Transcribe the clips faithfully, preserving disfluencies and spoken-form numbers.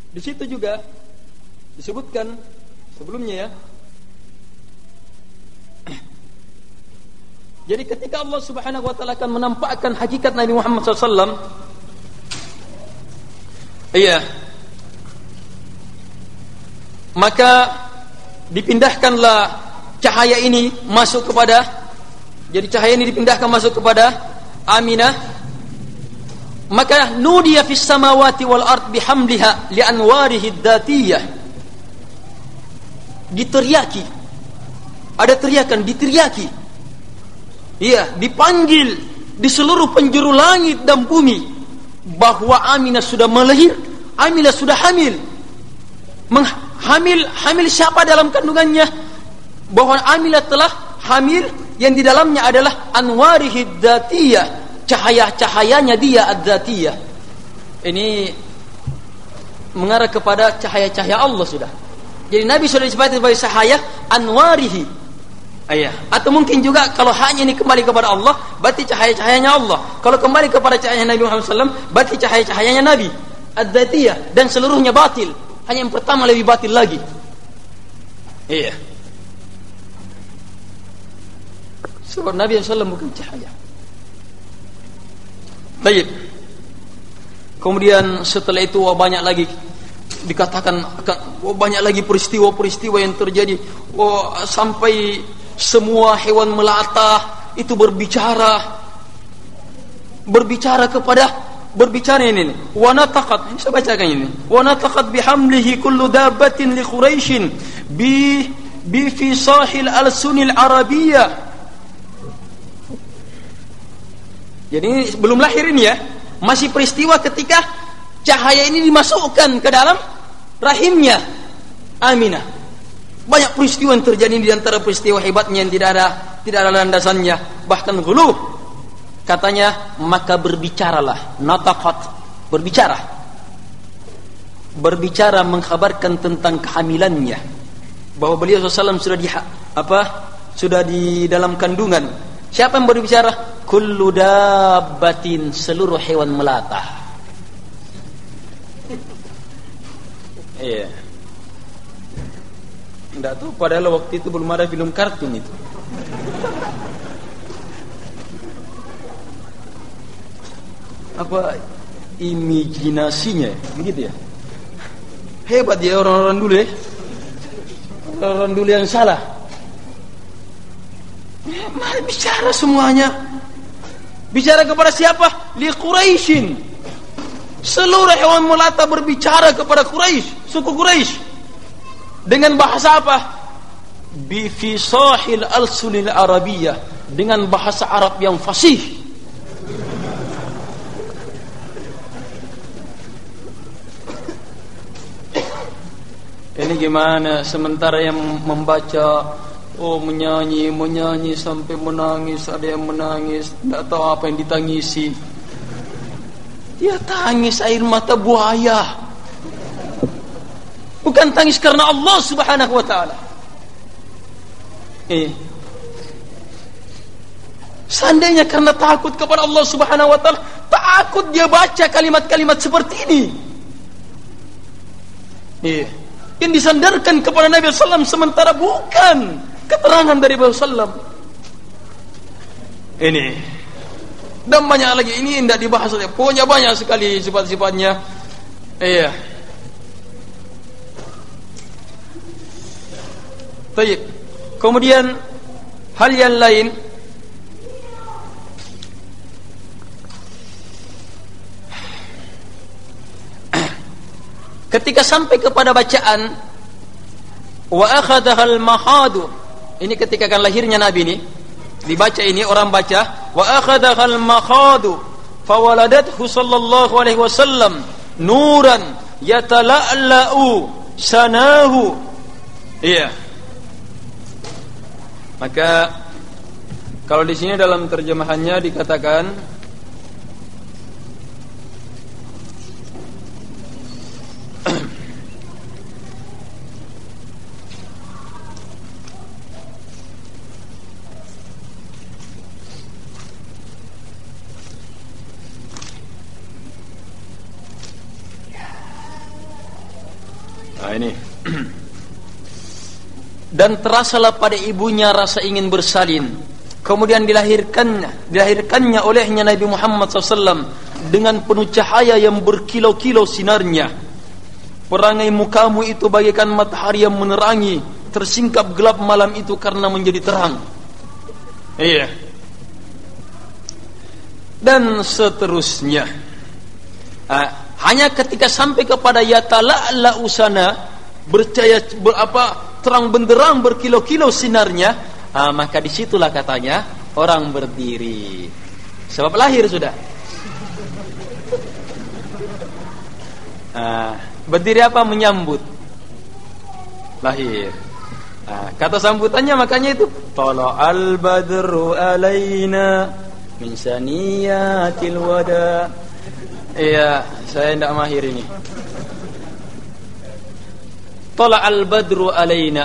Di situ juga disebutkan sebelumnya ya. Jadi ketika Allah Subhanahu wa taala akan menampakkan hakikat Nabi Muhammad sallallahu alaihi wasallam, iya, maka dipindahkanlah cahaya ini masuk kepada, jadi cahaya ini dipindahkan masuk kepada Aminah. Maka nudiya fis samawati wal ard bihamliha li anwarihi dzatiyah. Diteriaki. Ada teriakan, diteriaki. Iya, dipanggil di seluruh penjuru langit dan bumi bahwa Aminah sudah melahir, Aminah sudah hamil. Menghamil, hamil siapa dalam kandungannya? Bahwa Aminah telah hamil yang di dalamnya adalah anwarihi dzatiyah, cahaya-cahayanya dia adzatiyah. Ini mengarah kepada cahaya-cahaya Allah sudah. Jadi Nabi sudah disebut sebagai cahaya anwarihi. Ayah. Atau mungkin juga kalau hanya ini kembali kepada Allah, berarti cahaya-cahayanya Allah. Kalau kembali kepada cahaya Nabi Muhammad sallallahu alaihi wasallam, berarti cahaya-cahayanya Nabi adzatiyah, dan seluruhnya batil. Hanya yang pertama lebih batil lagi. Iya. Sebab Nabi sallallahu alaihi wasallam bukan cahaya. Baik. Kemudian setelah itu wah, banyak lagi dikatakan wah, banyak lagi peristiwa-peristiwa yang terjadi. Wah, sampai semua hewan melata itu berbicara, berbicara kepada berbicara ini. Wa nataqat, saya bacakan ini. Wa nataqat bihamlihi kullu dabbatin li Quraisyin bi bi fisahil al-sunil arabiyyah. Jadi belum lahir ini ya, masih peristiwa ketika cahaya ini dimasukkan ke dalam rahimnya Aminah. Banyak peristiwa yang terjadi di antara peristiwa hebatnya yang tidak ada tidak ada landasannya, bahkan ghuluw. Katanya maka berbicaralah, nataqat, berbicara. Berbicara mengkhabarkan tentang kehamilannya, bahwa beliau sallallahu alaihi wasallam sudah di apa? Sudah di dalam kandungan. Siapa yang berbicara? Kullu dabbatin, seluruh hewan melata. Iya. Enggak tahu, padahal waktu itu belum ada film kartun itu. Apa imajinasinya begitu ya? Hebat ya orang-orang dulu ya. Orang-orang dulu yang salah. Mari bicara semuanya. Bicara kepada siapa? Li Quraisyin. Seluruh hewan melata berbicara kepada Quraisy, suku Quraisy. Dengan bahasa apa? Bi fisahil al-sunil arabiyyah, dengan bahasa Arab yang fasih. Ini gimana? Sementara yang membaca, oh menyanyi, menyanyi sampai menangis, ada yang menangis, tidak tahu apa yang ditangisi. Dia tangis air mata buaya, bukan tangis karena Allah Subhanahu wa taala. Eh. Seandainya karena takut kepada Allah Subhanahu wa taala, takut dia baca kalimat-kalimat seperti ini. Eh. Yang disandarkan kepada Nabi sallallahu alaihi wasallam sementara bukan keterangan dari Nabi sallallahu alaihi wasallam. Ini dan banyak lagi, ini tidak dibahas saja. Pokoknya banyak sekali sifat-sifatnya. Iya. Baik. Kemudian hal yang lain, ketika sampai kepada bacaan wa akhadhal mahadu, ini ketika kan lahirnya Nabi ini dibaca, ini orang baca wa akhadhal mahadu fawaladathu sallallahu alaihi wasallam nuran yatala'la'u sanahu. Iya. Maka kalau di sini dalam terjemahannya dikatakan Nah ini. Dan terasalah pada ibunya rasa ingin bersalin. Kemudian dilahirkannya, dilahirkannya olehnya Nabi Muhammad shallallahu alaihi wasallam dengan penuh cahaya yang berkilau-kilau sinarnya. Perangai mukamu itu bagaikan matahari yang menerangi, tersingkap gelap malam itu karena menjadi terang. Iya. Dan seterusnya. Ah, hanya ketika sampai kepada yatala'la usana, bercahaya berapa terang benderang berkilau-kilau sinarnya, ah, maka disitulah katanya orang berdiri. Sebab lahir sudah. Ah, berdiri apa? Menyambut lahir. Ah, kata sambutannya makanya itu tala'al badru alaina min saniyatil wada. Iya, saya tidak mahir ini. Tala'al badru alaina,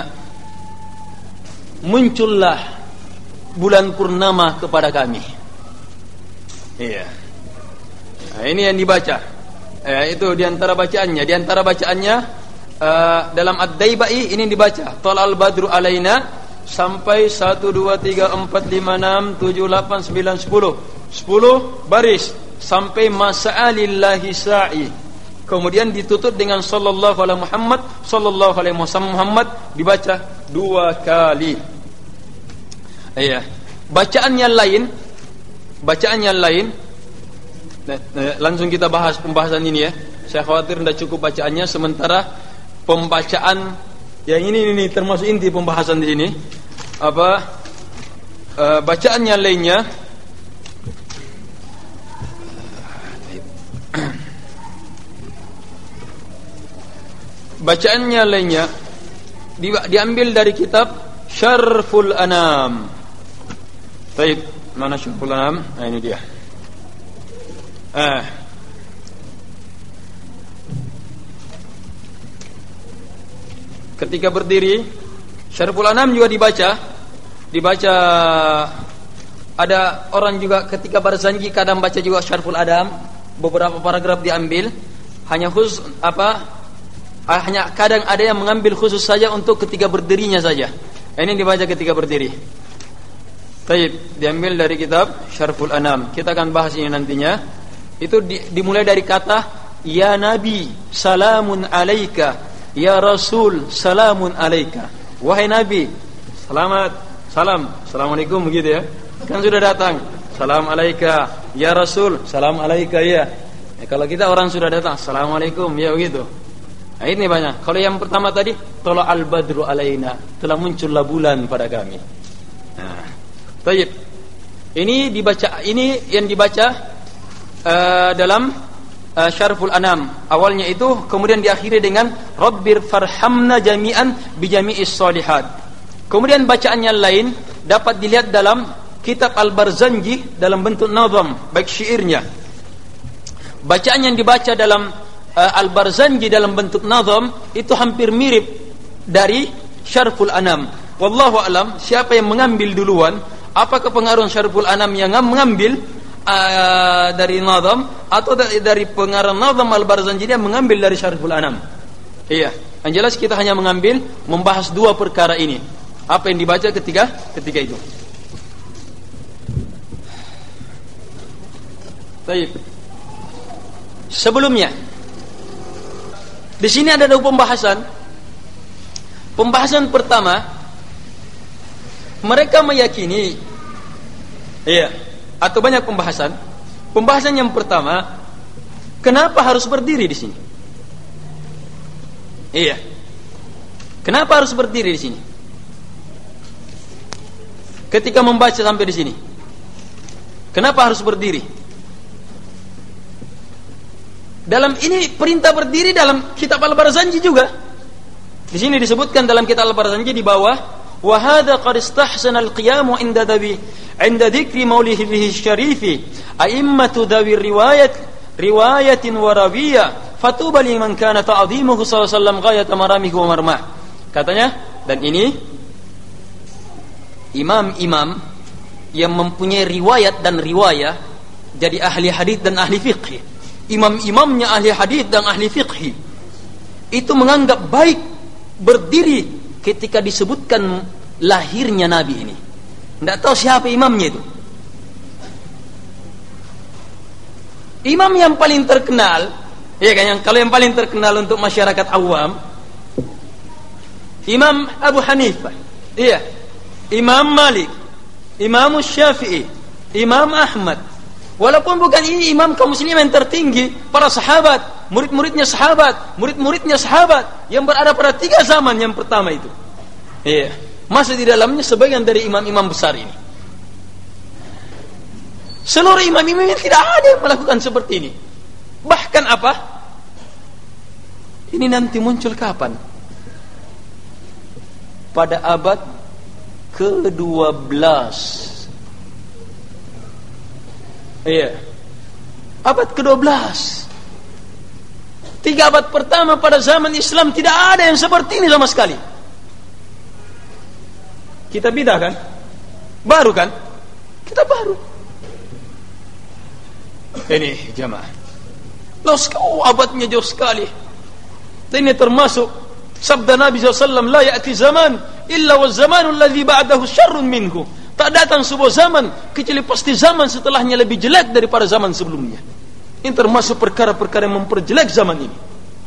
muncullah bulan purnama kepada kami. Iya. Nah, ini yang dibaca. Eh, itu diantara bacaannya. Diantara bacaannya uh, dalam Ad-Daibai ini dibaca Tala'al badru alaina sampai satu, dua, tiga, empat, lima, enam, tujuh, delapan, sembilan, sepuluh. Sepuluh baris sampai masa'alillahi sa'i. Kemudian ditutup dengan sallallahu alaihi Muhammad, sallallahu alaihi Muhammad dibaca dua kali. Iya. Bacaan yang lain, bacaan yang lain. Nah, langsung kita bahas pembahasan ini ya. Saya khawatir tidak cukup bacaannya, sementara pembacaan yang ini ini termasuk inti pembahasan di sini. Apa? Uh, bacaan yang lainnya. Bacaannya lainnya di, diambil dari kitab Syarful Anam. Baik, mana Syarful Anam? Nah, ini dia. Ah. Ketika berdiri, Syarful Anam juga dibaca. Dibaca, ada orang juga ketika barzanji kadang baca juga Syarful Anam. Beberapa paragraf diambil, hanya khusus apa? Hanya kadang ada yang mengambil khusus saja untuk ketika berdirinya saja. Ini dibaca ketika berdiri. Baik, diambil dari kitab Syarful Anam. Kita akan bahas ini nantinya. Itu di, dimulai dari kata ya Nabi salamun alaika, ya Rasul salamun alaika. Wahai Nabi, selamat, salam, assalamualaikum begitu ya. Kan sudah datang. Salam alaika, ya Rasul, salam alaika ya. Eh, kalau kita orang sudah datang, assalamualaikum ya begitu. Nah, ini banyak. Kalau yang pertama tadi, tala'al badru alaina, telah muncullah bulan pada kami. Nah, baik. Ini dibaca, ini yang dibaca uh, dalam uh, Syarful Anam. Awalnya itu, kemudian diakhiri dengan Rabbir farhamna jami'an bijami'is shalihat. Kemudian bacaan yang lain dapat dilihat dalam kitab Al-Barzanji dalam bentuk nazam, baik syairnya. Bacaan yang dibaca dalam Uh, Al-Barzanji dalam bentuk nazam itu hampir mirip dari Syarful Anam. Wallahu alam, siapa yang mengambil duluan, apakah pengaruh Syarful Anam yang mengambil uh, dari nazam atau dari, dari pengarang nazam Al-Barzanji yang mengambil dari Syarful Anam? Iya, yang jelas kita hanya mengambil membahas dua perkara ini. Apa yang dibaca ketika ketika itu. Baik. Sebelumnya di sini ada dua pembahasan. Pembahasan pertama, mereka meyakini, iya, atau banyak pembahasan. Pembahasan yang pertama, kenapa harus berdiri di sini? Iya, kenapa harus berdiri di sini? Ketika membaca sampai di sini, kenapa harus berdiri? Dalam ini perintah berdiri dalam kitab Al-Barzanji juga. Di sini disebutkan dalam kitab Al-Barzanji di bawah, wa hadza qad istahsana al-qiyam 'inda dawi 'inda dzikri maulidihi syarifi a'immatu dawi riwayat riwayatin wa rawiyah fatuba liman kana ta'dhimuhu sallallahu alaihi wasallam ghayat maramihi wa marmah. Katanya, dan ini imam-imam yang mempunyai riwayat dan riwayah jadi ahli hadis dan ahli fiqh. Imam-imamnya ahli hadis dan ahli fiqh. itu menganggap baik berdiri ketika disebutkan lahirnya Nabi ini. Tidak tahu siapa imamnya itu. Imam yang paling terkenal, ya kan, yang kalau yang paling terkenal untuk masyarakat awam, Imam Abu Hanifah, iya, Imam Malik, Imam Syafi'i, Imam Ahmad. Walaupun bukan ini imam kaum muslimin yang tertinggi, para sahabat, murid-muridnya sahabat, murid-muridnya sahabat yang berada pada tiga zaman yang pertama itu. Iya, masuk di dalamnya sebagian dari imam-imam besar ini. Seluruh imam-imam ini tidak ada yang melakukan seperti ini. Bahkan apa? Ini nanti muncul kapan? Pada abad kedua belas. Iya. Abad kedua belas. Tiga abad pertama pada zaman Islam tidak ada yang seperti ini sama sekali. Kita bidah kan? Baru kan? Kita baru. Ini jamaah. Loh, oh, abadnya jauh sekali. Ini termasuk sabda Nabi shallallahu alaihi wasallam, la ya'ti zaman illa wa zamanu alladhi ba'dahu syarrun minhu. Tak datang sebuah zaman kecuali pasti zaman setelahnya lebih jelek daripada zaman sebelumnya. Ini termasuk perkara-perkara yang memperjelek zaman ini.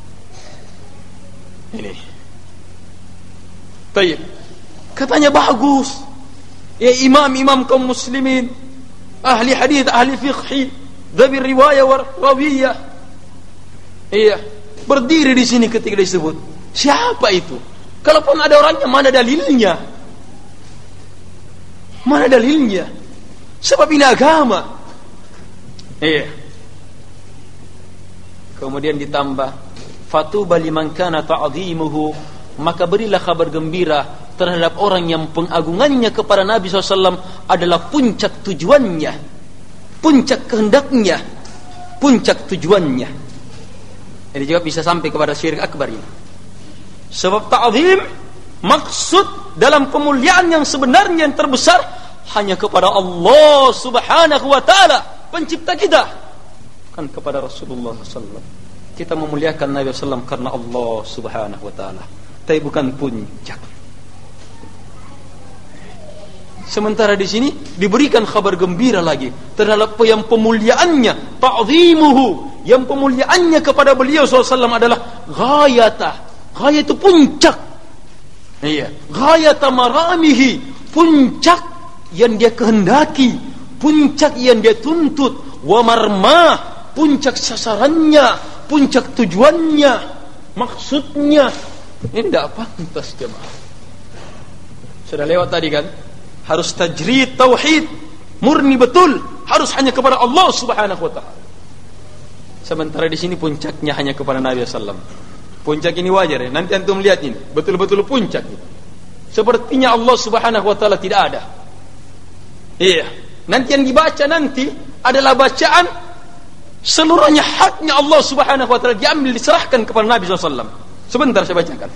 Ini. Baik. Katanya bagus. Ya imam-imam kaum muslimin, ahli hadis, ahli fiqh, dhabi riwayah wa rawiyah. Iya, berdiri di sini ketika disebut. Siapa itu? Kalaupun ada orangnya, mana dalilnya? Mana dalilnya? Sebab ini agama. Iya. Kemudian ditambah, fatuba liman kana ta'dhimuhu, maka berilah kabar gembira terhadap orang yang pengagungannya kepada Nabi shallallahu alaihi wasallam adalah puncak tujuannya, puncak kehendaknya, puncak tujuannya. Ini juga bisa sampai kepada syirik akbar ini. Sebab ta'zim, maksud dalam kemuliaan yang sebenarnya yang terbesar hanya kepada Allah subhanahu wa ta'ala, pencipta kita, kan kepada Rasulullah sallallahu alaihi wasallam. Kita memuliakan Nabi sallallahu alaihi wasallam karena Allah subhanahu wa ta'ala, tapi bukan puncak. Sementara di sini diberikan kabar gembira lagi terhadap yang pemuliaannya, ta'zimuhu, yang pemuliaannya kepada beliau sallallahu alaihi wasallam adalah ghayata. Ghayat itu puncak. Iya, ghayata maramihi, puncak yang dia kehendaki, puncak yang dia tuntut, wa marmah, puncak sasarannya, puncak tujuannya, maksudnya. Ini tidak pantas jemaah. Sudah lewat tadi kan? Harus tajrid tauhid, murni betul, harus hanya kepada Allah subhanahu wa ta'ala. Sementara di sini puncaknya hanya kepada Nabi sallallahu alaihi wasallam. Puncak ini wajar ya, nanti antum lihat ini, betul-betul puncak. Sepertinya Allah subhanahu wa ta'ala tidak ada. Iya, nanti yang dibaca nanti adalah bacaan seluruhnya haknya Allah subhanahu wa ta'ala diambil, diserahkan kepada Nabi sallallahu alaihi wasallam. Sebentar saya bacakan.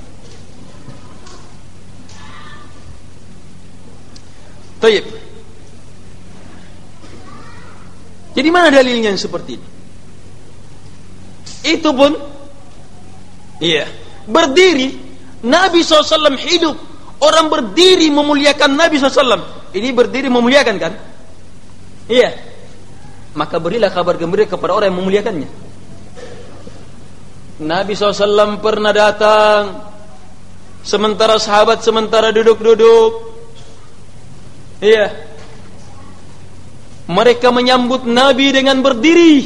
Baik. Jadi mana dalilnya yang seperti ini? Itu pun, iya, berdiri Nabi shallallahu alaihi wasallam hidup, orang berdiri memuliakan Nabi shallallahu alaihi wasallam. Ini berdiri memuliakan kan? Iya. Maka berilah kabar gembira kepada orang yang memuliakannya. Nabi shallallahu alaihi wasallam pernah datang, sementara sahabat sementara duduk-duduk. Iya. Mereka menyambut Nabi dengan berdiri.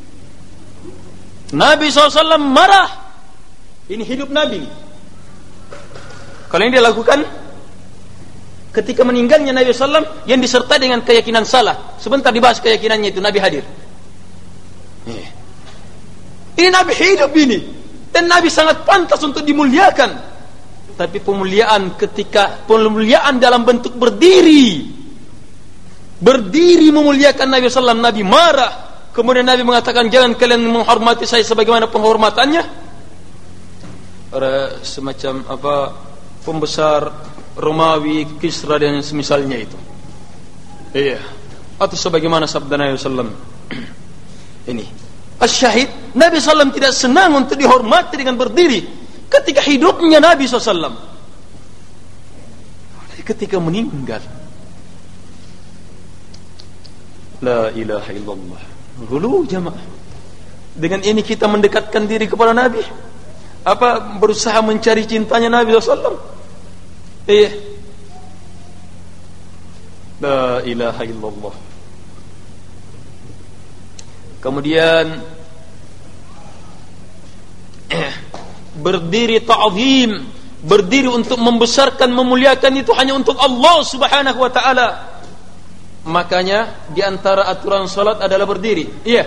Nabi shallallahu alaihi wasallam marah. Ini hidup Nabi. Kalau ini dilakukan ketika meninggalnya Nabi shallallahu alaihi wasallam yang disertai dengan keyakinan salah. Sebentar dibahas keyakinannya itu, Nabi hadir. Iya. Ini Nabi hidup ini, dan Nabi sangat pantas untuk dimuliakan. Tapi pemuliaan ketika pemuliaan dalam bentuk berdiri, berdiri memuliakan Nabi sallallahu alaihi wasallam, Nabi marah. Kemudian Nabi mengatakan, jangan kalian menghormati saya sebagaimana penghormatannya para semacam apa pembesar Romawi, Kisra dan semisalnya itu. Iya. Atau sebagaimana sabda Nabi sallallahu alaihi wasallam. Ini. Asyahid, Nabi sallallahu alaihi wasallam tidak senang untuk dihormati dengan berdiri. ketika hidupnya Nabi shallallahu alaihi wasallam, ketika meninggal. La ilaha illallah. Hulu jamaah. Dengan ini kita mendekatkan diri kepada Nabi. Apa berusaha mencari cintanya Nabi shallallahu alaihi wasallam? Iya. La ilaha illallah. Kemudian berdiri ta'zim, berdiri untuk membesarkan, memuliakan itu hanya untuk Allah Subhanahu wa taala. Makanya di antara aturan salat adalah berdiri. Iya.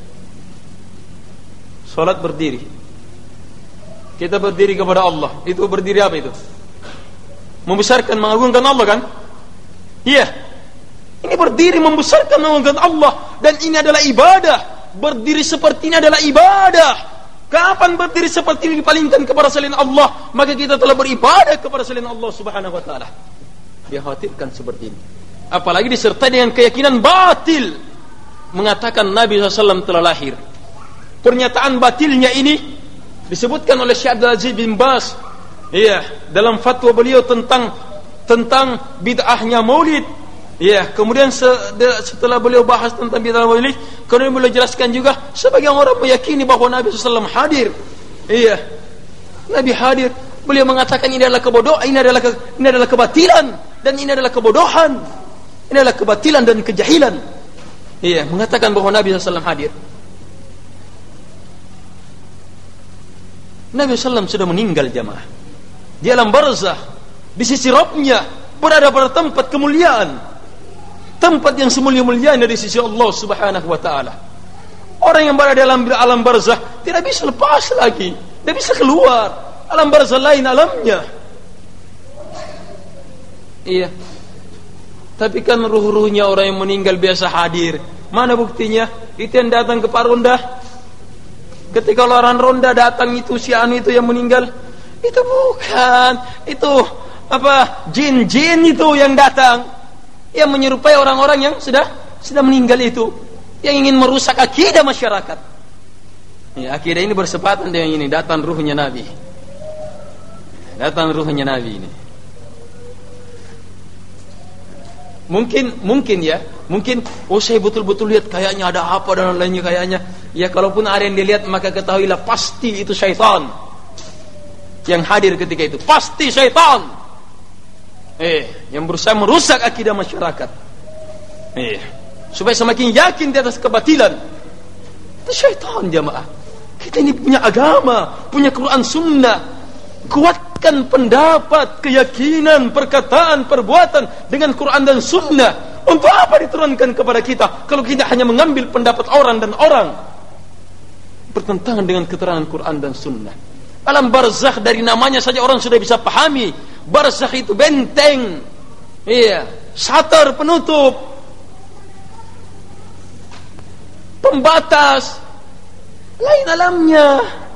Salat berdiri. Kita berdiri kepada Allah. Itu berdiri apa itu? Membesarkan, mengagungkan Allah kan? Iya. Ini berdiri membesarkan, mengagungkan Allah, dan ini adalah ibadah. Berdiri seperti ini adalah ibadah. Kapan berdiri seperti ini dipalingkan kepada selain Allah, maka kita telah beribadah kepada selain Allah Subhanahu wa taala. Dia khawatirkan seperti ini. Apalagi disertai dengan keyakinan batil, mengatakan Nabi shallallahu alaihi wasallam telah lahir. Pernyataan batilnya ini disebutkan oleh Syekh Abdul Aziz bin Baz, iya, dalam fatwa beliau tentang tentang bid'ahnya Maulid. Ya, kemudian setelah beliau bahas tentang bid'ah Maulid, kemudian beliau jelaskan juga sebagian orang meyakini bahwa Nabi shallallahu alaihi wasallam hadir. Iya, Nabi hadir. Beliau mengatakan ini adalah kebodohan, ini adalah ke, ini adalah kebatilan, dan ini adalah kebodohan. Ini adalah kebatilan dan kejahilan. Iya, mengatakan bahwa Nabi shallallahu alaihi wasallam hadir. Nabi shallallahu alaihi wasallam sudah meninggal jamaah. Di alam barzah, di sisi Rabbnya, berada pada tempat kemuliaan, tempat yang semulia-mulianya di sisi Allah Subhanahu wa taala. Orang yang berada dalam alam barzah tidak bisa lepas lagi, tidak bisa keluar. Alam barzah lain alamnya. Iya. Tapi kan ruh-ruhnya orang yang meninggal biasa hadir. Mana buktinya? Itu yang datang ke Pak Ronda. Ketika orang Ronda datang itu si anu itu yang meninggal, itu bukan, itu apa? Jin-jin itu yang datang, yang menyerupai orang-orang yang sudah sudah meninggal itu, yang ingin merusak akidah masyarakat. Ya, akidah ini bersepatan dengan ini, datang ruhnya Nabi. Datang ruhnya Nabi ini. Mungkin mungkin ya, mungkin oh saya betul-betul lihat kayaknya ada apa dan lainnya kayaknya. Ya kalaupun ada yang dilihat maka ketahuilah pasti itu syaitan yang hadir ketika itu. Pasti syaitan. Eh, yang berusaha merusak akidah masyarakat. Eh, supaya semakin yakin di atas kebatilan. Itu syaitan jamaah. Kita ini punya agama, punya Quran Sunnah. Kuatkan pendapat, keyakinan, perkataan, perbuatan dengan Quran dan Sunnah. Untuk apa diturunkan kepada kita kalau kita hanya mengambil pendapat orang dan orang bertentangan dengan keterangan Quran dan Sunnah? Alam barzakh dari namanya saja orang sudah bisa pahami. Barzakh itu benteng, iya, satar penutup, pembatas, lain alamnya.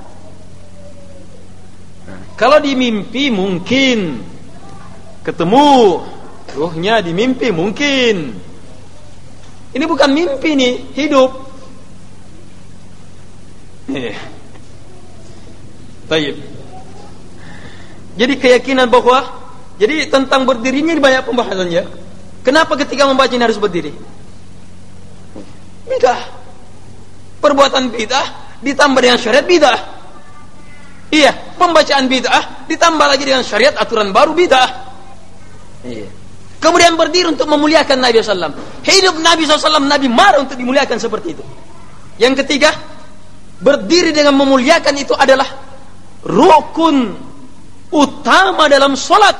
Kalau di mimpi mungkin ketemu ruhnya, di mimpi mungkin. Ini bukan mimpi nih, hidup. Eh. Baik. Jadi keyakinan bahwa, jadi tentang berdirinya banyak pembahasannya. Kenapa ketika membaca ini harus berdiri? Bidah. Perbuatan bidah ditambah dengan syariat bidah. Iya, pembacaan bid'ah ditambah lagi dengan syariat aturan baru bid'ah. Iya. Kemudian berdiri untuk memuliakan Nabi shallallahu alaihi wasallam. Hidup Nabi shallallahu alaihi wasallam, Nabi marah untuk dimuliakan seperti itu. Yang ketiga, berdiri dengan memuliakan itu adalah rukun utama dalam solat.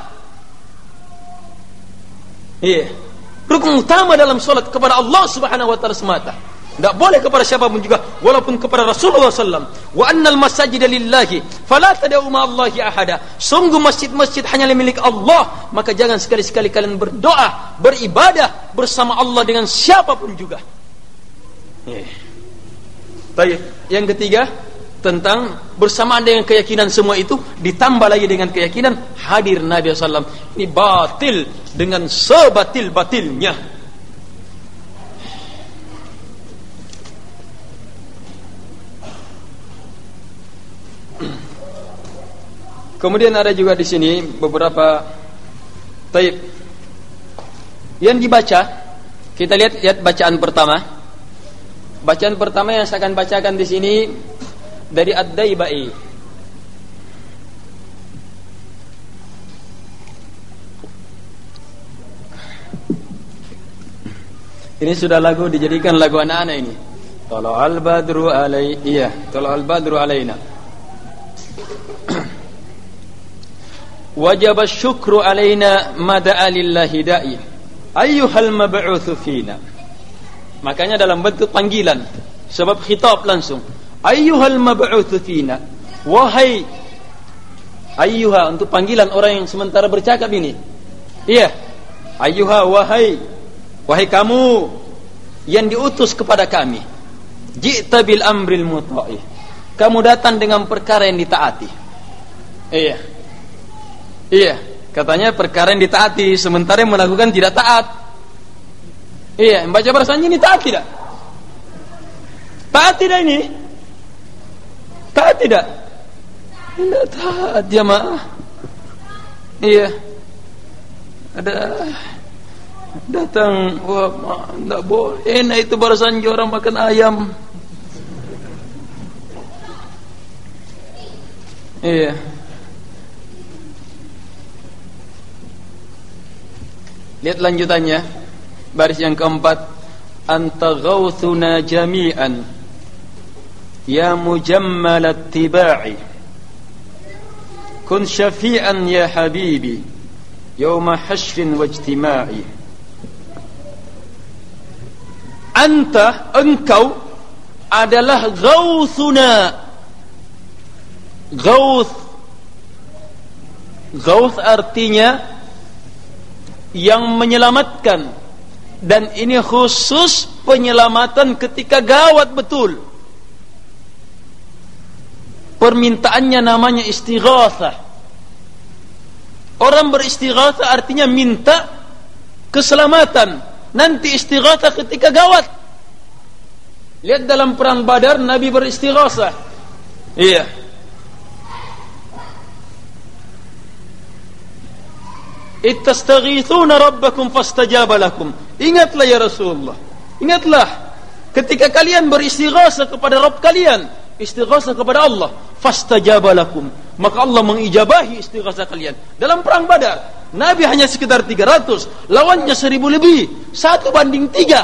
Iya, rukun utama dalam solat kepada Allah Subhanahu wa taala semata. Tidak boleh kepada siapapun juga, walaupun kepada Rasulullah shallallahu alaihi wasallam. Wa annal masajida lillahi fala tad'u ma'allahi ahada. Sungguh masjid-masjid hanya milik Allah, maka jangan sekali-sekali kalian berdoa, beribadah bersama Allah dengan siapapun juga. Yeah. Baik, yang ketiga tentang bersamaan dengan keyakinan semua itu ditambah lagi dengan keyakinan hadir Nabi shallallahu alaihi wasallam. Ini batil dengan sebatil-batilnya. Kemudian ada juga di sini beberapa taib yang dibaca. Kita lihat lihat bacaan pertama. Bacaan pertama yang saya akan bacakan di sini dari Ad-Daibai. Ini sudah lagu dijadikan lagu anak-anak ini. Tala'al badru alai, iya, tala'al badru alaina. Wajib syukru alaina mada'a lillahi da'i. Ayyuhal mab'utsu fina. Makanya dalam bentuk panggilan, sebab khitab langsung. Ayyuhal mab'utsu fina. Wahai, ayyuha untuk panggilan orang yang sementara bercakap ini. Iya. Ayyuha, wahai. Wahai kamu yang diutus kepada kami. Ji'ta bil amril muta'i. Kamu datang dengan perkara yang ditaati. Iya. Iya, katanya perkara yang ditaati, sementara yang melakukan tidak taat. Iya, membaca bahasanya ini taat tidak? Taat tidak ini? Taat tidak? Tidak taat jamaah. Iya. Ada datang, wah, tidak boleh. Enak itu bahasanya orang makan ayam. Iya. Lihat lanjutannya, baris yang keempat. Anta ghawthuna jami'an ya mujammal attiba'i, kun syafi'an ya habibi yawma hashrin wajtima'i. Anta, engkau adalah ghawthuna. Ghawth, ghawth artinya yang menyelamatkan, dan ini khusus penyelamatan ketika gawat betul. Permintaannya namanya istighatsah. Orang beristighatsah artinya minta keselamatan. Nanti istighatsah ketika gawat. Lihat dalam perang Badar Nabi beristighatsah. Iya. Ittastaghithuna rabbakum fastajaba lakum. Ingatlah ya Rasulullah, ingatlah ketika kalian beristighatsah kepada Rabb kalian, istighatsah kepada Allah, fastajaba lakum, maka Allah mengijabahi istighatsah kalian. Dalam perang Badar Nabi hanya sekitar tiga ratus, lawannya seribu lebih, satu banding tiga.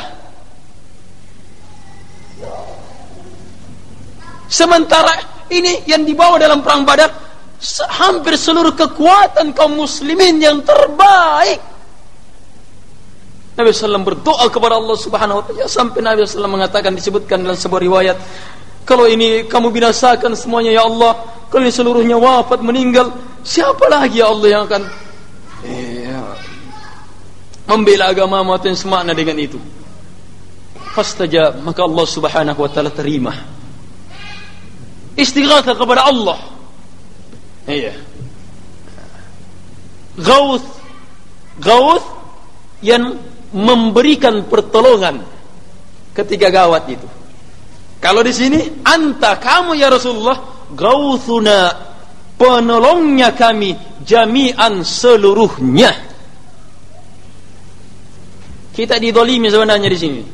Sementara ini yang dibawa dalam perang Badar hampir seluruh kekuatan kaum muslimin yang terbaik. Nabi sallallahu alaihi wasallam berdoa kepada Allah subhanahu wa ta'ala, sampai Nabi sallallahu alaihi wasallam mengatakan, disebutkan dalam sebuah riwayat, kalau ini kamu binasakan semuanya ya Allah, kalau ini seluruhnya wafat meninggal, siapa lagi ya Allah yang akan eh, membela agama atau yang semakna dengan itu? Fastajab, maka Allah subhanahu wa ta'ala terima istighatsah kepada Allah. Iya. Ghawth, ghawth yang memberikan pertolongan ketika gawat itu. Kalau di sini anta, kamu ya Rasulullah, ghawthuna, penolongnya kami, jami'an, seluruhnya. Kita didolimi sebenarnya di sini.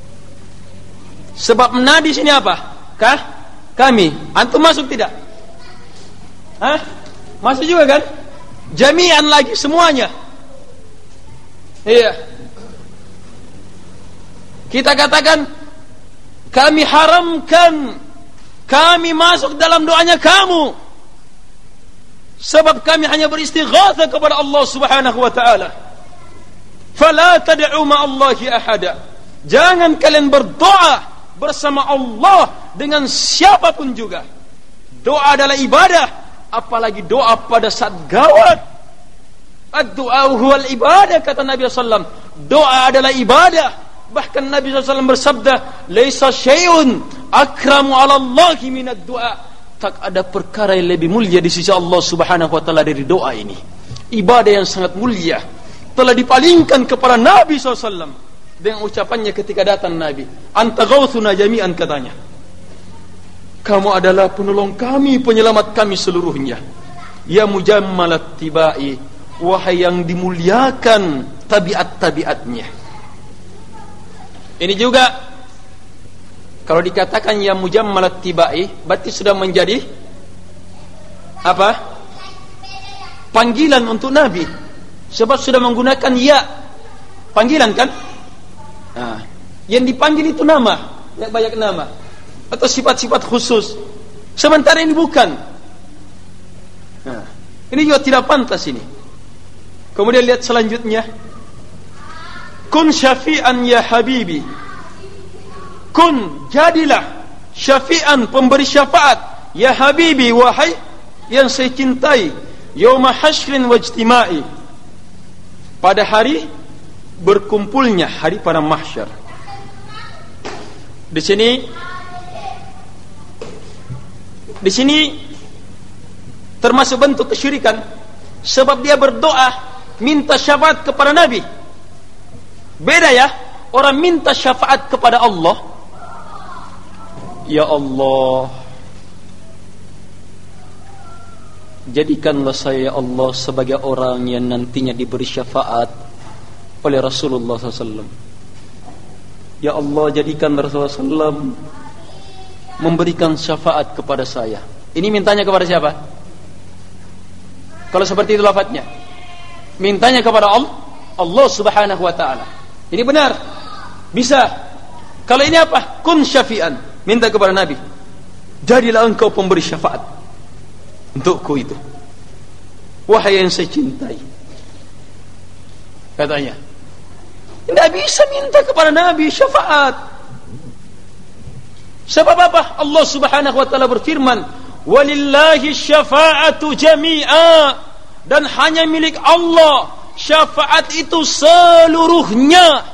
Sebab na di sini apa? Kah? Kami. Antum masuk tidak? Hah? Masuk juga kan? Jami'an lagi, semuanya. Iya. Kita katakan kami haramkan, kami masuk dalam doanya kamu, sebab kami hanya beristighatsah kepada Allah subhanahu wa ta'ala. Fala tad'u ma'allahi ahada. Jangan kalian berdoa bersama Allah dengan siapapun juga. Doa adalah ibadah, apalagi doa pada saat gawat. Ad-du'a huwal ibadah, kata Nabi sallallahu alaihi wasallam. Doa adalah ibadah. Bahkan Nabi sallallahu alaihi wasallam bersabda, "Laisa syai'un akramu 'ala Allahi minad du'a." Tak ada perkara yang lebih mulia di sisi Allah Subhanahu wa taala dari doa ini. Ibadah yang sangat mulia telah dipalingkan kepada Nabi sallallahu alaihi wasallam dengan ucapannya ketika datang Nabi, "Anta ghawthuna jami'an," katanya. Kamu adalah penolong kami, penyelamat kami seluruhnya. ya mujammalat tibai, wahai yang dimuliakan tabiat-tabiatnya. Ini juga kalau dikatakan ya mujammalat tibai, berarti sudah menjadi apa? Panggilan untuk Nabi. Sebab sudah menggunakan ya. Panggilan kan? Nah, yang dipanggil itu nama, banyak nama atau sifat-sifat khusus. Sementara ini bukan. Nah, ini juga tidak pantas ini. Kemudian lihat selanjutnya. Kun syafi'an ya habibi. Kun, jadilah syafi'an, pemberi syafaat, ya habibi, wahai yang saya cintai, yauma hasyrin wajtima'i, pada hari berkumpulnya hari pada mahsyar. Di sini di sini termasuk bentuk kesyirikan, sebab dia berdoa minta syafaat kepada Nabi. Beda ya, orang minta syafaat kepada Allah. Ya Allah, jadikanlah saya Allah sebagai orang yang nantinya diberi syafaat oleh Rasulullah sallallahu alaihi wasallam. Ya Allah, jadikan Rasulullah sallallahu alaihi wasallam memberikan syafaat kepada saya. Ini mintanya kepada siapa? Kalau seperti itu lafadznya, mintanya kepada Allah, Allah subhanahu wa ta'ala. Ini benar, bisa. Kalau ini apa? Kun syafi'an, minta kepada Nabi, jadilah engkau pemberi syafaat untukku itu, wahai yang saya cintai. Katanya tidak bisa minta kepada Nabi syafaat. Sebab apa? Allah subhanahu wa ta'ala berfirman, walillahi syafa'atu jami'a, dan hanya milik Allah syafaat itu seluruhnya.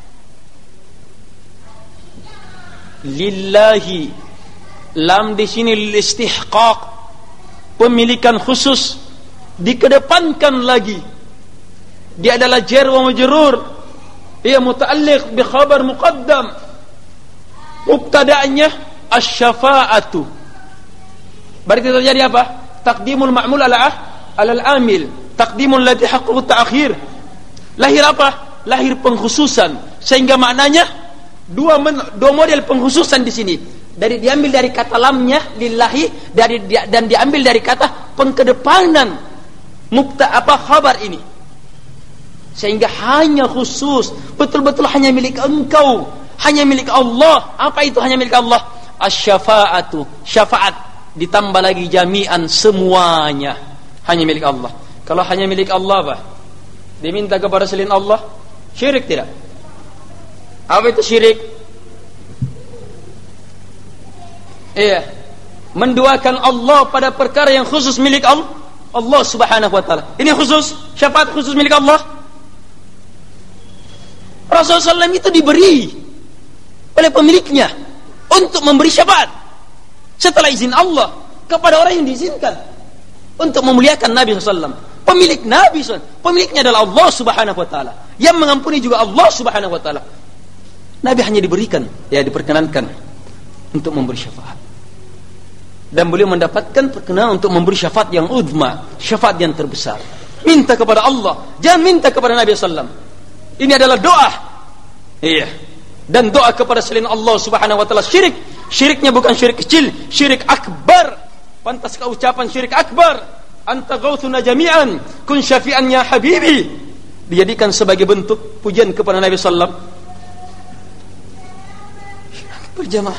Lillahi, lam di sini lil istihqaq, pemilikan khusus, dikedepankan lagi. Dia adalah jar wa majrur, ia muta'alliq bi khabar muqaddam. Mubtada'nya asy-syafa'atu, berarti terjadi apa? Taqdimul ma'mul ala alal amil, taqdimul ladzi haqquhu ta'khir. Lahir apa? Lahir pengkhususan, sehingga maknanya dua men, dua model pengkhususan di sini. Dari diambil dari kata lamnya lillahi, dari dan diambil dari kata pengkedepanan mubta apa khabar ini, sehingga hanya khusus, betul-betul hanya milik engkau, hanya milik Allah. Apa itu hanya milik Allah? Asy-syafa'atu, syafaat, ditambah lagi jami'an, semuanya hanya milik Allah. Kalau hanya milik Allah apa? Diminta kepada selain Allah, syirik tidak? Apa itu syirik? Iya, menduakan Allah pada perkara yang khusus milik Allah, Allah subhanahu wa ta'ala. Ini khusus, syafaat khusus milik Allah. Rasulullah sallallahu alaihi wasallam itu diberi oleh pemiliknya untuk memberi syafaat setelah izin Allah kepada orang yang diizinkan untuk memuliakan Nabi sallallahu alaihi wasallam. Pemilik Nabi sallallahu alaihi wasallam, pemiliknya adalah Allah subhanahu wa ta'ala. Yang mengampuni juga Allah subhanahu wa ta'ala. Nabi hanya diberikan, ya diperkenankan untuk memberi syafaat. Dan beliau mendapatkan perkenanan untuk memberi syafaat yang uzma, syafaat yang terbesar. Minta kepada Allah, jangan minta kepada Nabi sallallahu alaihi wasallam. Ini adalah doa. Iya. Dan doa kepada selain Allah subhanahu wa ta'ala syirik. Syiriknya bukan syirik kecil, syirik akbar. Pantaskah ucapan syirik akbar? Anta gauthuna jami'an, kun syafi'an ya habibi, dijadikan sebagai bentuk pujian kepada Nabi sallallahu alaihi wasallam. Berjamaah.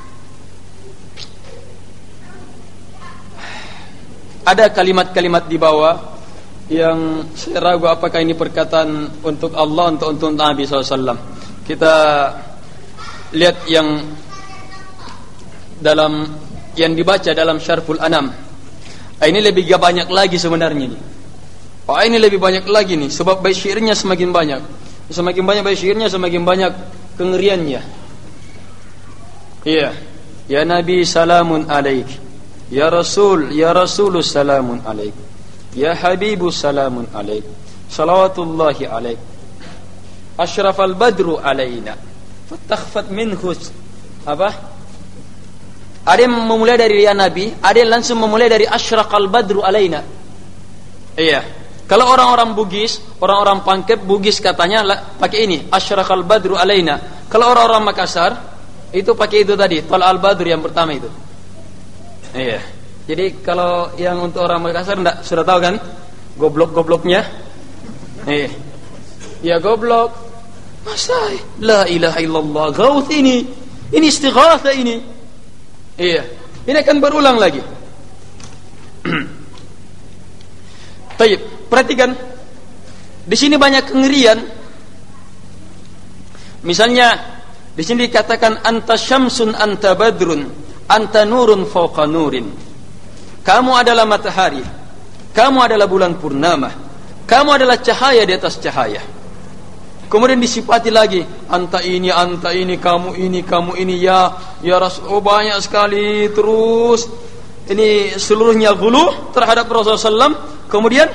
Ada kalimat-kalimat di bawah yang saya ragu apakah ini perkataan untuk Allah untuk untuk Nabi sallallahu alaihi wasallam. Kita lihat yang dalam yang dibaca dalam Syarhul Anam. Ini lebih banyak lagi sebenarnya ini. Oh, ini lebih banyak lagi nih, sebab bait syairnya semakin banyak. Semakin banyak bait syairnya, semakin banyak kengeriannya. Iya. Ya Nabi salamun alaik. Ya Rasul, ya Rasulus salamun alaik. Ya Habibus salamun alaik. Salawatullahi alaik. Asyrafal badru alaina. Fatakhfat minhu apa? Ada yang memulai dari ya Nabi, ada yang langsung memulai dari asyraqal badru alaina. Iya. Kalau orang-orang Bugis, orang-orang Pangkep Bugis katanya lah, pakai ini, asyraqal badru alaina. Kalau orang-orang Makassar itu pakai itu tadi, tal al badru yang pertama itu. Iya. Jadi kalau yang untuk orang Makassar enggak, sudah tahu kan? Goblok-gobloknya. Iya. Ya goblok. Masa la ilaha illallah, gauth ini. Ini istighatsah ini. Iya. Ini akan berulang lagi. Baik. Perhatikan, di sini banyak kengerian. Misalnya, di sini dikatakan anta syamsun, anta badrun, anta nurun fawqa nurin. Kamu adalah matahari, kamu adalah bulan purnama, kamu adalah cahaya di atas cahaya. Kemudian disifati lagi, anta ini, anta ini, kamu ini, kamu ini, ya, ya Rasul, oh banyak sekali terus. Ini seluruhnya ghuluh terhadap Rasulullah sallallahu alaihi wasallam. Kemudian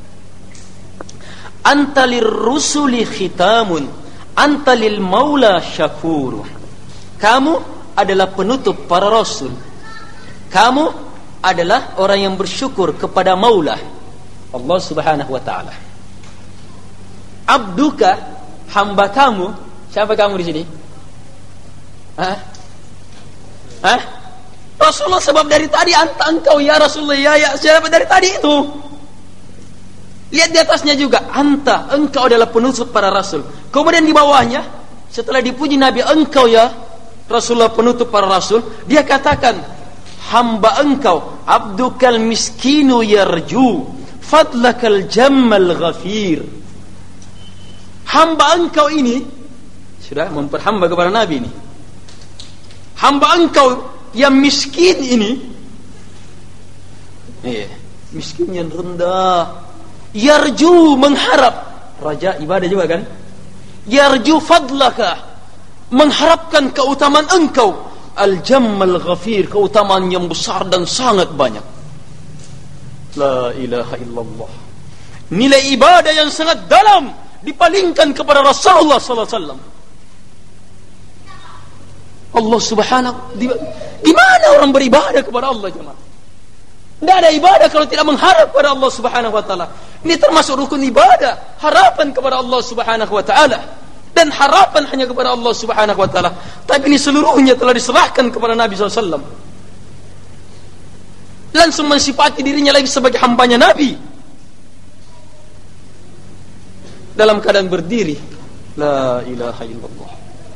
antalir rusuli khitamun, antalil maula syakuru. Kamu adalah penutup para rasul, kamu adalah orang yang bersyukur kepada Maula Allah subhanahu wa ta'ala. Abduka, hamba kamu. Siapa kamu di sini? Hah? Hah? Rasulullah, sebab dari tadi anta, engkau ya Rasulullah, ya, ya siapa dari tadi itu? Lihat di atasnya juga, anta, engkau adalah penutup para rasul. Kemudian di bawahnya, setelah dipuji Nabi, engkau ya Rasulullah penutup para rasul, dia katakan, hamba engkau, abdukal miskinu yarju, fadlakal jammal ghafir. Hamba engkau ini, sudah memperhamba kepada Nabi ini. Hamba engkau yang miskin ini, iya, miskin yang rendah, yarju, mengharap, raja ibadah juga kan, yarju fadlaka, mengharapkan keutamaan engkau, al-jammal ghafir, keutamaan yang besar dan sangat banyak. La ilaha illallah. Nilai ibadah yang sangat dalam dipalingkan kepada Rasulullah sallallahu alaihi wasallam. Allah subhanahu, di, di mana orang beribadah kepada Allah jemaah? Tidak ada ibadah kalau tidak mengharap kepada Allah subhanahu wa ta'ala. Ini termasuk rukun ibadah, harapan kepada Allah subhanahu wa ta'ala. Dan harapan hanya kepada Allah subhanahu wa ta'ala. Tapi ini seluruhnya telah diserahkan kepada Nabi sallallahu alaihi wasallam. Langsung mensifati dirinya lagi sebagai hambanya Nabi, dalam keadaan berdiri, la ilaha illallah.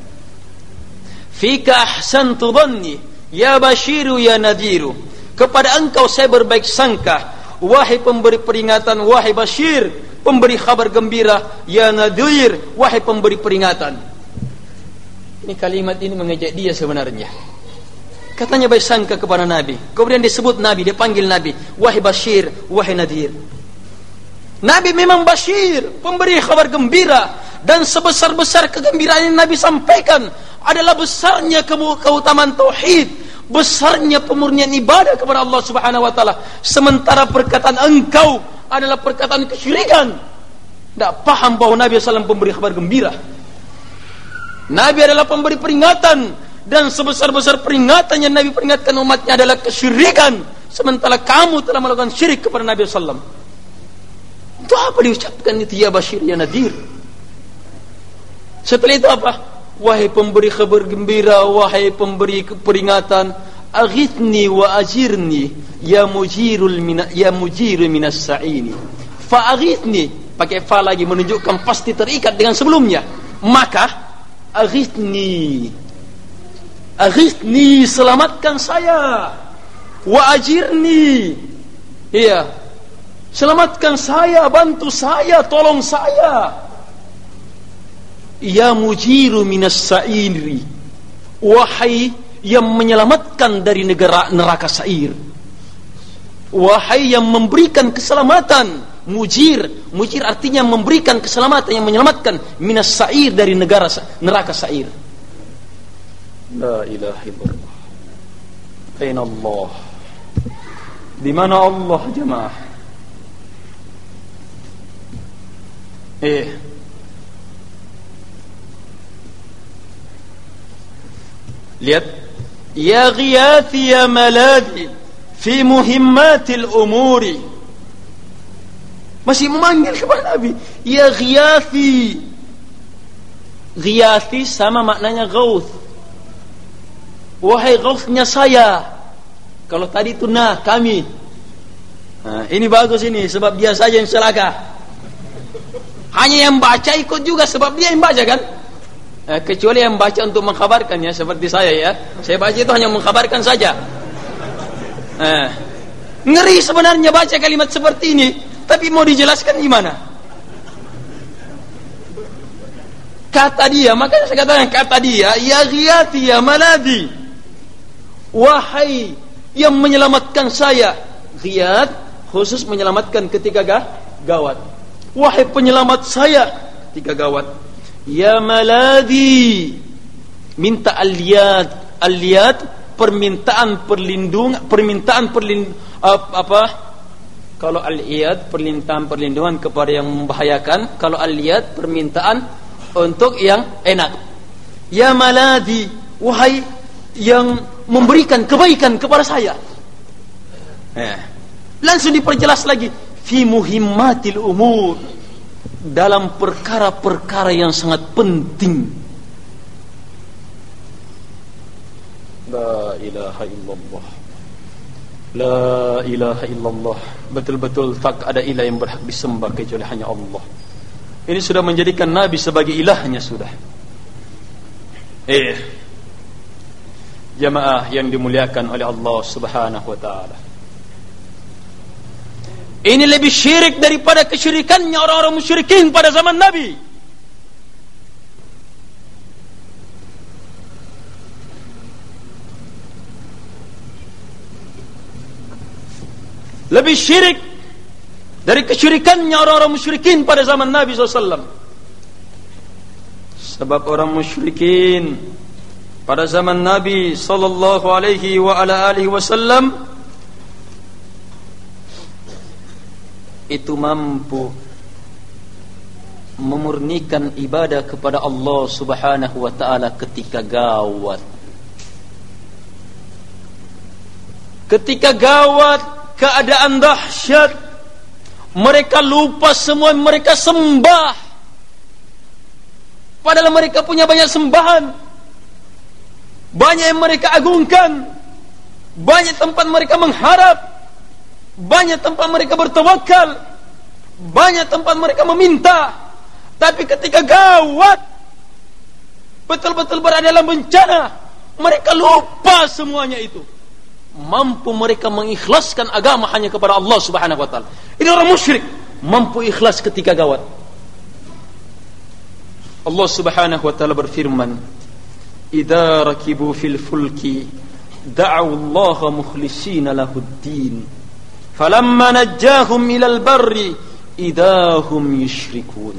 Fika ahsantu dhanni ya basyiru ya nadhiru. Kepada engkau saya berbaik sangka, wahai pemberi peringatan, wahai basyir, pemberi kabar gembira, ya nadhir, wahai pemberi peringatan. Ini kalimat ini mengejek dia sebenarnya. Katanya baik sangka kepada Nabi, kemudian disebut Nabi, dia panggil Nabi, wahai basyir, wahai nadhir. Nabi memang basyir, pemberi kabar gembira, dan sebesar-besar kegembiraan yang Nabi sampaikan adalah besarnya keutamaan tauhid, besarnya pemurnian ibadah kepada Allah subhanahu wa ta'ala. Sementara perkataan engkau adalah perkataan kesyirikan. Tak paham bahawa Nabi sallallahu alaihi wasallam pemberi kabar gembira, Nabi adalah pemberi peringatan, dan sebesar-besar peringatan yang Nabi peringatkan umatnya adalah kesyirikan. Sementara kamu telah melakukan syirik kepada Nabi sallallahu alaihi wasallam. Itu apa diucapkan itu, ya basyir ya nadhir? Setelah itu apa? Wahai pemberi kabar gembira, wahai pemberi peringatan, aghithni wa ajirni ya mujirul mina, ya mujirul minas sa'ini. Fa aghithni, pakai fa lagi menunjukkan pasti terikat dengan sebelumnya. Maka aghithni, aghithni, selamatkan saya. Wa ajirni, iya, selamatkan saya, bantu saya, tolong saya. Ya mujiru minas sa'iri, wahai yang menyelamatkan dari negara neraka sa'ir, wahai yang memberikan keselamatan. Mujir, mujir artinya memberikan keselamatan, yang menyelamatkan, minas sa'ir, dari negara neraka sa'ir. La ilaha illallah. Aina Allah? Di mana Allah jemaah? Eh lihat, ya ghiyathi ya maladhi fi muhimmatil umuri, Masih memanggil kepada Nabi, ya Ghiyathi. Ghiyathi sama maknanya Ghauth. Wahai Ghauthnya saya. Kalau tadi itu nah kami. Nah, ini bagus ini, sebab dia saja yang celaka. Hanya yang baca ikut juga, sebab dia yang baca kan. Eh, kecuali yang baca untuk mengkhabarkan ya, seperti saya ya. Saya baca itu hanya mengkhabarkan saja. Eh, ngeri sebenarnya baca kalimat seperti ini. Tapi mau dijelaskan gimana? Kata dia, makanya saya katakan kata dia, ya Ghiyathi ya Maladi, wahai yang menyelamatkan saya. Ghiyath khusus menyelamatkan ketika gawat. Wahai penyelamat saya ketika gawat. Ya Maladi, minta al-yad. Al-yad permintaan perlindungan, permintaan perlindungan apa? Kalau al-iyad permintaan perlindungan kepada yang membahayakan, kalau al-iyad permintaan untuk yang enak. Ya Maladi, wahai yang memberikan kebaikan kepada saya. Eh. Langsung diperjelas lagi, fi muhimmatil umur, dalam perkara-perkara yang sangat penting. La ilaha illallah. La ilaha illallah. Betul-betul tak ada ilah yang berhak disembah kecuali hanya Allah. Ini sudah menjadikan Nabi sebagai ilahnya sudah. Eh, jamaah yang dimuliakan oleh Allah Subhanahu wa ta'ala, ini lebih syirik daripada kesyirikannya orang-orang musyrikin pada zaman Nabi. Lebih syirik dari kesyirikannya orang-orang musyrikin pada zaman Nabi shallallahu alaihi wasallam. Sebab orang musyrikin pada zaman Nabi sallallahu alaihi wa ala alihi wasallam itu mampu memurnikan ibadah kepada Allah Subhanahu wa taala ketika gawat. Ketika gawat, keadaan dahsyat, mereka lupa semua yang mereka sembah, padahal mereka punya banyak sembahan, banyak yang mereka agungkan, banyak tempat mereka mengharap, banyak tempat mereka bertawakal, banyak tempat mereka meminta. Tapi ketika gawat, betul-betul berada dalam bencana, mereka lupa semuanya itu. Mampu mereka mengikhlaskan agama hanya kepada Allah Subhanahu wa ta'ala. Ini orang musyrik, mampu ikhlas ketika gawat. Allah Subhanahu wa ta'ala berfirman, idza rakibu fil fulki da'u Allah mukhlishina lahuddin falamma najjahum ilal barri idza hum yusyrikun.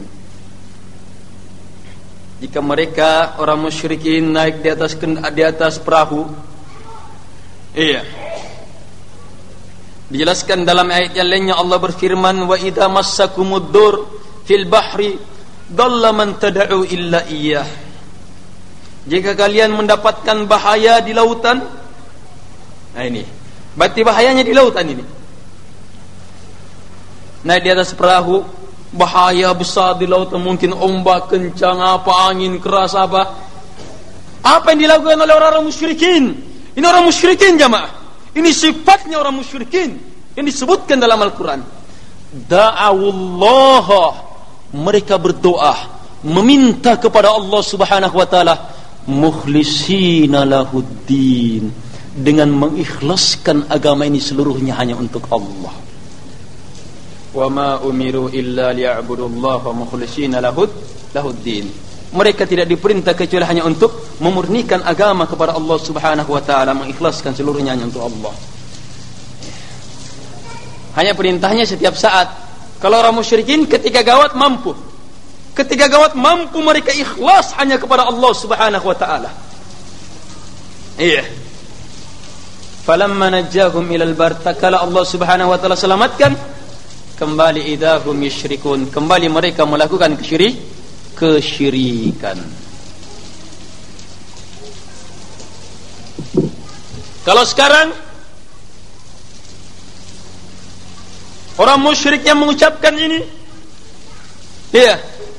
Jika mereka orang musyrikin naik di atas di atas perahu, iya, dijelaskan dalam ayat yang lainnya Allah berfirman, wa idza massakumud dur fil bahri dalla man tad'u illa iyyah. Jika kalian mendapatkan bahaya di lautan, nah ini berarti bahayanya di lautan ini. Naik di atas perahu, bahaya besar di lautan, mungkin ombak kencang, apa angin keras apa. Apa yang dilakukan oleh orang-orang musyrikin? Ini orang musyrikin jamaah. Ini sifatnya orang musyrikin yang disebutkan dalam Al-Quran. Da'awullah, mereka berdoa, meminta kepada Allah Subhanahu wa ta'ala, mukhlishina lahuddin, dengan mengikhlaskan agama ini seluruhnya hanya untuk Allah. Wa ma umiru illa liya'budullaha mukhlishina lahud lahuddin. Mereka tidak diperintah kecuali hanya untuk memurnikan agama kepada Allah Subhanahu wa ta'ala, mengikhlaskan seluruhnya hanya untuk Allah. Hanya perintahnya setiap saat. Kalau orang musyrikin ketika gawat mampu, ketika gawat mampu mereka ikhlas hanya kepada Allah Subhanahu wa ta'ala. Iya. Falamma najjahum ilal bar, takala Allah Subhanahu wa ta'ala selamatkan, kembali idahum yusyrikun, kembali mereka melakukan kesyirik kesyirikan. Kalau sekarang Orang musyrik yang mengucapkan ini, iya,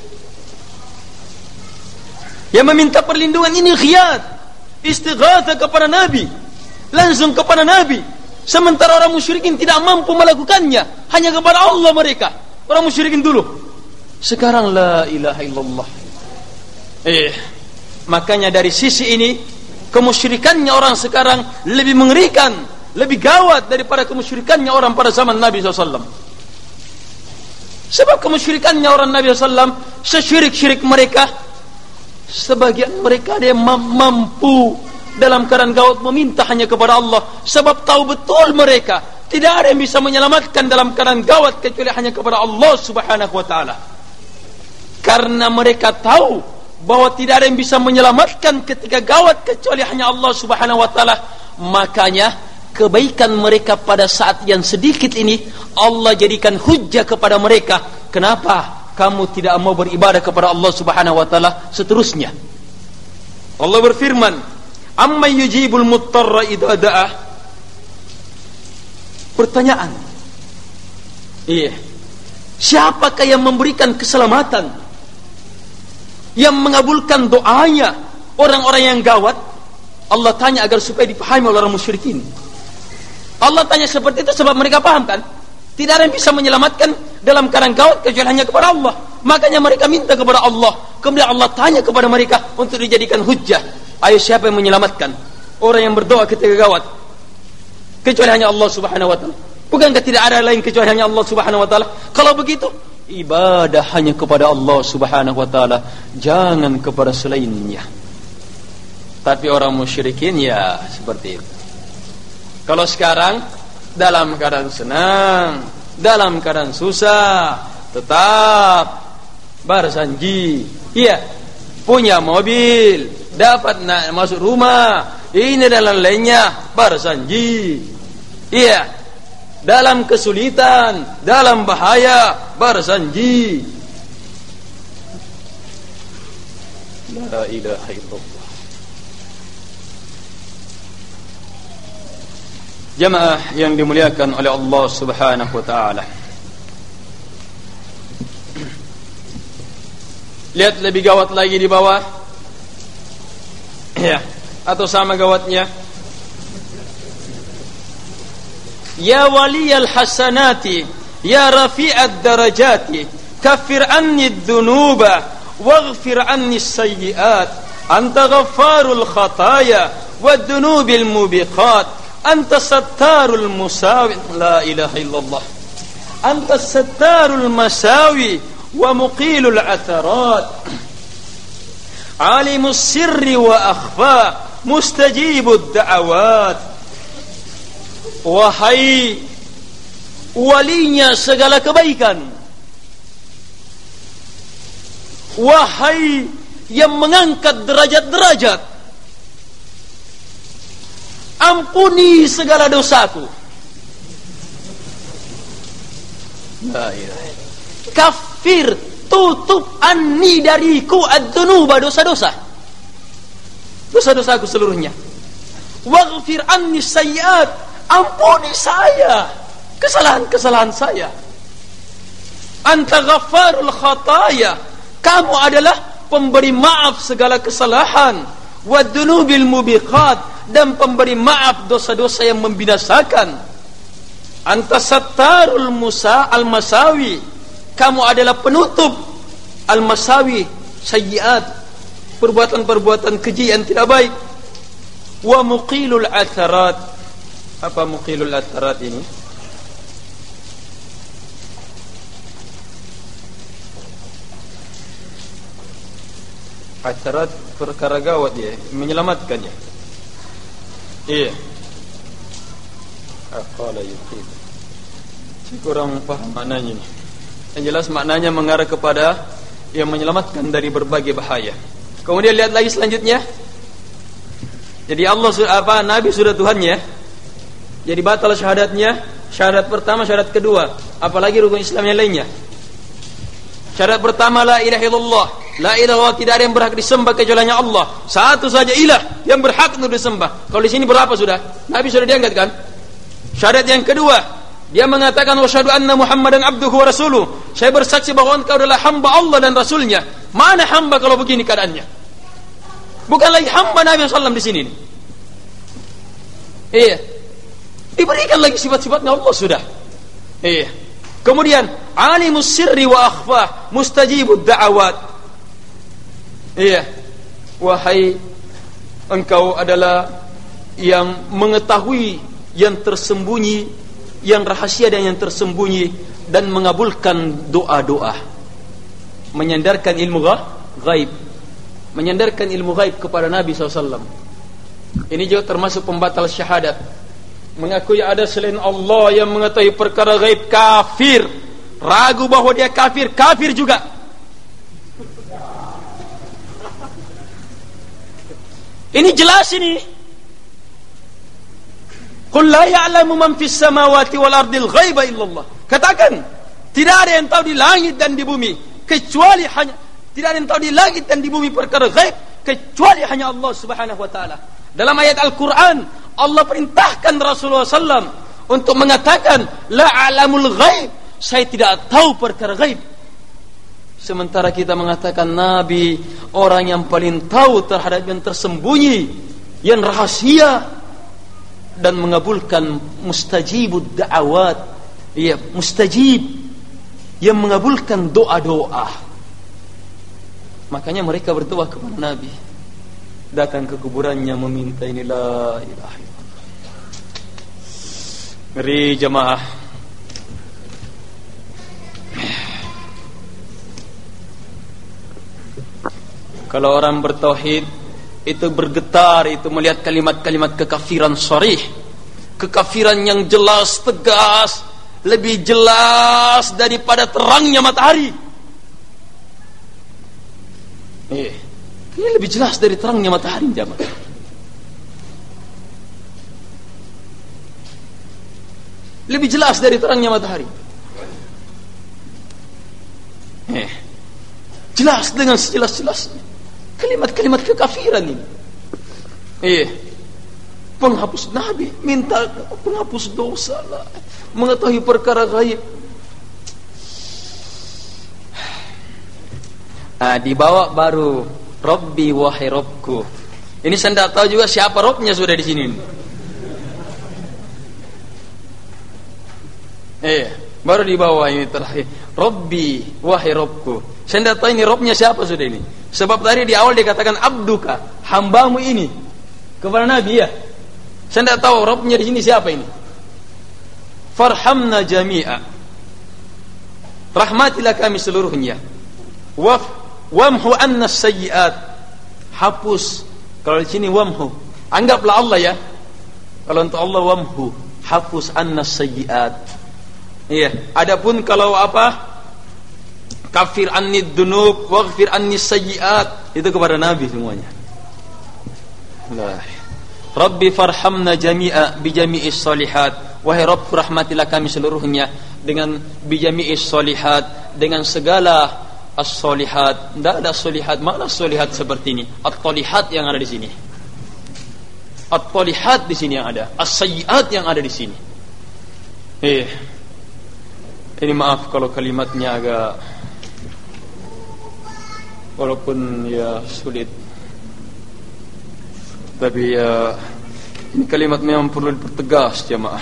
yang meminta perlindungan ini khiyat, istighatha kepada Nabi, langsung kepada Nabi. Sementara orang musyrikin tidak mampu melakukannya, hanya kepada Allah mereka. Orang musyrikin dulu. Sekarang la ilaha illallah. Eh, makanya dari sisi ini kemusyrikannya orang sekarang lebih mengerikan, lebih gawat daripada kemusyrikannya orang pada zaman Nabi shallallahu alaihi wasallam. Sebab kemusyrikannya orang Nabi shallallahu alaihi wasallam, sesyirik-syirik mereka, sebagian mereka ada yang mampu dalam keadaan gawat meminta hanya kepada Allah. Sebab tahu betul mereka tidak ada yang bisa menyelamatkan dalam keadaan gawat kecuali hanya kepada Allah subhanahu wa ta'ala. Karena mereka tahu bahwa tidak ada yang bisa menyelamatkan ketika gawat kecuali hanya Allah subhanahu wa ta'ala. Makanya kebaikan mereka pada saat yang sedikit ini Allah jadikan hujjah kepada mereka. Kenapa kamu tidak mau beribadah kepada Allah subhanahu wa ta'ala seterusnya? Allah berfirman, amma yujibul muttarra idza da'a. Pertanyaan, iya, siapakah yang memberikan keselamatan, yang mengabulkan doanya orang-orang yang gawat? Allah tanya agar supaya dipahami oleh orang musyrikin. Allah tanya seperti itu sebab mereka paham kan? Tidak ada yang bisa menyelamatkan dalam keadaan gawat kecuali hanya kepada Allah. Makanya mereka minta kepada Allah. Kemudian Allah tanya kepada mereka untuk dijadikan hujjah. Ayo, siapa yang menyelamatkan orang yang berdoa ketika gawat kecuali hanya Allah subhanahu wa ta'ala? Bukankah tidak ada lain kecuali hanya Allah subhanahu wa ta'ala? Kalau begitu, ibadah hanya kepada Allah subhanahu wa ta'ala, jangan kepada selainnya. Tapi orang musyrikin ya seperti itu. Kalau sekarang dalam keadaan senang, dalam keadaan susah, tetap berjanji. Iya, punya mobil, dapat nak masuk rumah, ini dan lainnya, berjanji. Iya, dalam kesulitan, dalam bahaya, berjanji. La ilaha illallah. Jamaah yang dimuliakan oleh Allah subhanahu wa ta'ala, lihat lebih gawat lagi di bawah, ya, atau sama gawatnya. Ya waliyal hasanati, ya rafi'ad darajati, kaffir anni dhunuba, waghfir anni sayyiat, anta ghaffarul khataya, wad dhunubil mubiqat, anta sattarul musawi. La ilaha illallah. Anta sattarul masawi wa muqilul atharat, alimus sirri wa akhfa, mustajibud da'awat. Wahai walinya segala kebaikan, wahai yang mengangkat derajat-derajat, ampuni segala dosaku. La ilaha. Kafir, tutup anni dariku ad-dunuba, dosa-dosa, dosa-dosaku seluruhnya. Waghfir anni sayyiat, ampuni saya kesalahan-kesalahan saya. Anta ghaffarul khataya, kamu adalah pemberi maaf segala kesalahan. Wadzunubil mubiqat, dan pemberi maaf dosa-dosa yang membinasakan. Anta sattarul musa al-masawi, kamu adalah penutup al-masawi, sayyiat, perbuatan-perbuatan keji yang tidak baik. Wa muqilul atharat. Apa muqilul atharat ini? Atharat perkara gawat dia, menyelamatkannya. Iya. Aqala yuqil. Saya kurang paham maknanya ini. Yang jelas maknanya mengarah kepada yang menyelamatkan dari berbagai bahaya. Kemudian lihat lagi selanjutnya. Jadi Allah apa Nabi sudah Tuhannya. Jadi batal syahadatnya, syahadat pertama, syahadat kedua, apalagi rukun Islam yang lainnya. Syahadat pertama la ilaha illallah, la ilaha illallah, tidak ada yang berhak disembah kecuali hanya Allah. Satu saja ilah yang berhak untuk disembah. Kalau di sini berapa sudah? Nabi sudah diangkat kan? Syahadat yang kedua, Dia mengatakan wasyhadu anna Muhammadan abduhu wa rasuluh. Saya bersaksi bahwa engkau adalah hamba Allah dan Rasulnya. Mana hamba kalau begini keadaannya? Bukan lagi hamba Nabi sallallahu alaihi wasallam di sini. Iya. Diberikan lagi sifat-sifatnya Allah sudah. Iya. Kemudian alimus sirri wa akhfah, mustajibud da'awat. Iya. Wahai engkau adalah yang mengetahui yang tersembunyi, yang rahasia dan yang tersembunyi, dan mengabulkan doa-doa, menyandarkan ilmu ghaib, menyandarkan ilmu ghaib kepada Nabi sallallahu alaihi wasallam. Ini juga termasuk pembatal syahadat. Mengakui ada selain Allah yang mengetahui perkara ghaib, kafir. Ragu bahwa dia kafir, kafir juga. Ini jelas ini. Qul la ya'lamu man fis samawati wal ardil ghaiba illallah. Katakan, tidak ada yang tahu di langit dan di bumi kecuali hanya tidak ada yang tahu di langit dan di bumi perkara ghaib kecuali hanya Allah Subhanahu wa taala. Dalam ayat Al-Qur'an Allah perintahkan Rasulullah sallallahu alaihi wasallam untuk mengatakan la a'lamul ghaib, saya tidak tahu perkara ghaib. Sementara kita mengatakan Nabi orang yang paling tahu terhadap yang tersembunyi, yang rahasia, dan mengabulkan mustajibud da'awat. Ya, mustajib, yang mengabulkan doa-doa. Makanya mereka berdoa kepada Nabi, datang ke kuburannya meminta ini la ilaha illallah. Ngeri jemaah. Kalau orang bertauhid itu bergetar, itu melihat kalimat-kalimat kekafiran sharih, kekafiran yang jelas, tegas, lebih jelas daripada terangnya matahari. Eh, ini lebih jelas dari terangnya matahari, jemaah. Lebih jelas dari terangnya matahari. Eh, jelas dengan sejelas-jelasnya. Kalimat-kalimat kekafiran ini. Iya. Penghapus Nabi minta penghapus dosa lah, mengetahui perkara gaib. Ah, dibawa baru Rabbi wahai Rabbku. Ini saya tidak tahu juga siapa Rabbnya sudah di sini. Eh, baru dibawa ini terakhir. Rabbi wahai Rabbku. Saya tidak tahu ini Rabbnya siapa sudah ini. Sebab tadi di awal dikatakan abduka, hambamu ini kepada Nabi ya. Saya tidak tahu Rabbnya di sini siapa ini. Farhamna jami'a, rahmatilah kami seluruhnya. Waf wamhu anna sayyi'at, hapus. Kalau di sini wamhu, anggaplah Allah ya. Kalau untuk Allah wamhu, hapus anna sayyi'at. Iya. Adapun kalau apa? Kafir anni dunub, waghfir anni sayyi'at, itu kepada Nabi semuanya. Rabbi farhamna jami'a bijami'is solihat. Wahai Rabb, rahmatilah kami seluruhnya dengan bijami'is solihat, dengan segala as-solihat. Tidak ada solihat. Mana solihat seperti ini? At-tolihat yang ada di sini. At-tolihat di sini yang ada. As-sayyi'at yang ada di sini. Eh, ini maaf kalau kalimatnya agak, walaupun ya sulit, tapi ya ini kalimat memang perlu dipertegas jemaah.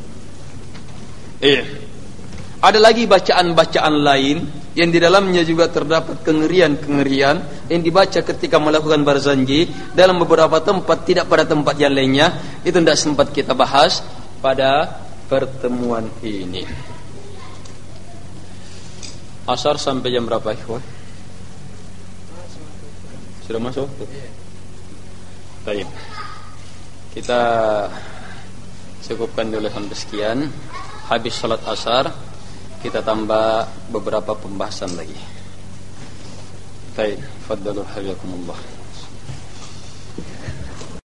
Eh, ada lagi bacaan-bacaan lain yang di dalamnya juga terdapat kengerian-kengerian yang dibaca ketika melakukan barzanji dalam beberapa tempat, tidak pada tempat yang lainnya. Itu tidak sempat kita bahas pada pertemuan ini. Asar sampai jam berapa ikhwan? Sudah masuk? Baik. Kita cukupkan dulu sampai sekian. Habis salat asar kita tambah beberapa pembahasan lagi. Baik, faddalu hayakumullah.